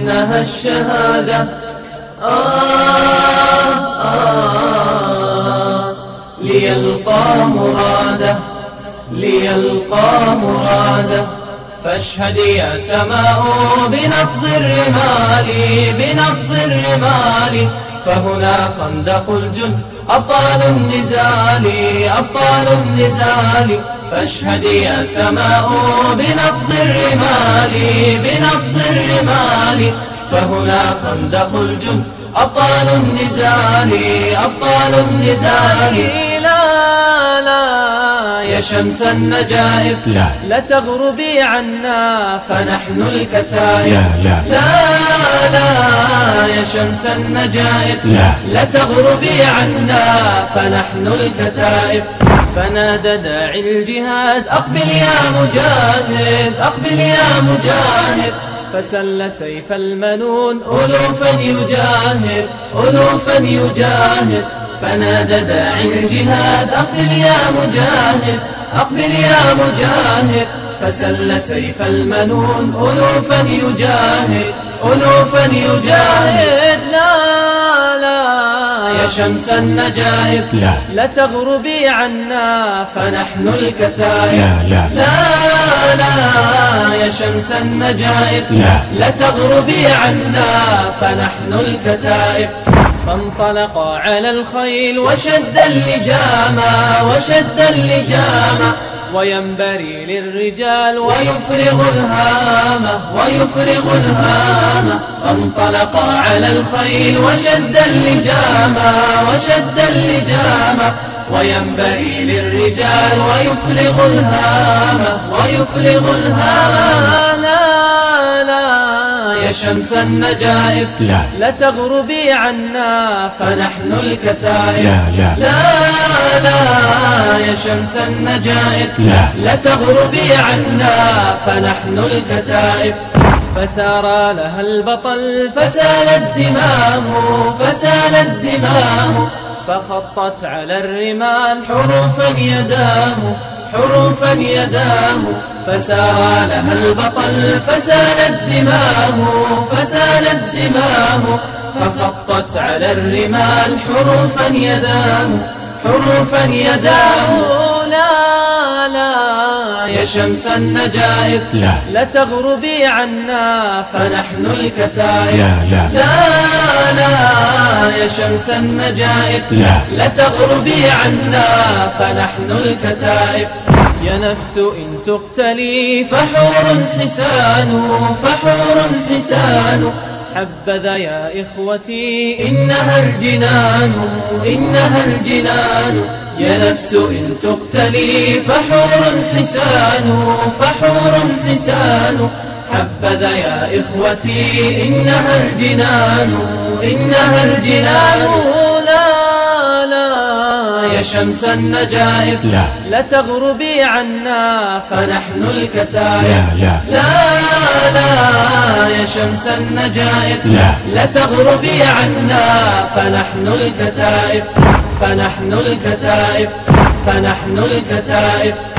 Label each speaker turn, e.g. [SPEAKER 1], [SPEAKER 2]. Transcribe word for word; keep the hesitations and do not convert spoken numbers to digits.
[SPEAKER 1] إنها الشهادة. آه آه ليلقى مراده، ليلقى مراده. فاشهد يا سماء بنفض الرمال، بنفض الرمال. فهنا خندق الجند أبطال النزال، أبطال النزال. فاشهد يا سماء بنفض الرمال، بنفض الرمال. فهنا خندق الجند أبطال النزال، أبطال النزال. لا لا يا شمس النجائب
[SPEAKER 2] لا
[SPEAKER 1] لا تغربي عنا فنحن الكتائب.
[SPEAKER 2] لا لا
[SPEAKER 1] لا لا يا شمس النجائب
[SPEAKER 2] لا
[SPEAKER 1] لا تغربي عنا فنحن الكتائب. فنادى داعي الجهاد أقبل يا مجاهد، أقبل يا مجاهد. فسل سيف المنون ألوفا يجاهد، ألوفا يجاهد. فنادى داعي الجهاد أقبل يا مجاهد، أقبل يا مجاهد. فسل سيف المنون ألوفا يجاهد، ألوفا يجاهد. لا لا يا شمس النجائب
[SPEAKER 2] لا
[SPEAKER 1] لا تغربي عنا فنحن الكتائب.
[SPEAKER 2] لا لا
[SPEAKER 1] لا لا يا شمس النجائب
[SPEAKER 2] لا
[SPEAKER 1] لا تغربي عنا فنحن الكتائب. فانطلق على الخيل وشد اللجام، وشد اللجام. وينبري للرجال ويفرغ الهامة، ويفرغ الهامة. فانطلق على الخيل وشد اللجام، وشد اللجام. وينبري للرجال ويفرغ الهامة، ويفرغ الهامة. لا لا يا شمس النجائب
[SPEAKER 2] لا
[SPEAKER 1] لا تغربي عنا فنحن الكتائب.
[SPEAKER 2] لا لا
[SPEAKER 1] لا لا يا شمس النجائب
[SPEAKER 2] لا
[SPEAKER 1] لا تغربي عنا فنحن الكتائب. فسار لها البطل فسالت ذمامه، فسالت ذمامه. فخطت على الرمال حروفا يداه، حروفا يداه. فسار لها البطل فسالت ذمامه، فسالت ذمامه. فخطت على الرمال حروفا يداه، حروفا يداه. لا لا يا شمس النجائب
[SPEAKER 2] لا
[SPEAKER 1] لا تغربي عنا فنحن الكتائب.
[SPEAKER 2] لا لا
[SPEAKER 1] لا لا يا شمس النجائب
[SPEAKER 2] لا
[SPEAKER 1] لا تغربي عنا فنحن الكتائب. يا نفس إن تقتلي فحور حسان، فحور حسان. حبذا يا إخوتي إنها الجنان، إنها الجنان. يا نفس إن تقتلي فحور حسان، فحور حسان. حبذا يا إخوتي إنها الجنان، إنها الجنان. لا لا يا شمس النجائب
[SPEAKER 2] لا
[SPEAKER 1] لا تغربي عنا فنحن الكتائب.
[SPEAKER 2] لا لا
[SPEAKER 1] لا لا يا شمس النجائب
[SPEAKER 2] لا
[SPEAKER 1] لا تغربي عنا فنحن الكتائب، فنحن الكتائب، فنحن الكتائب.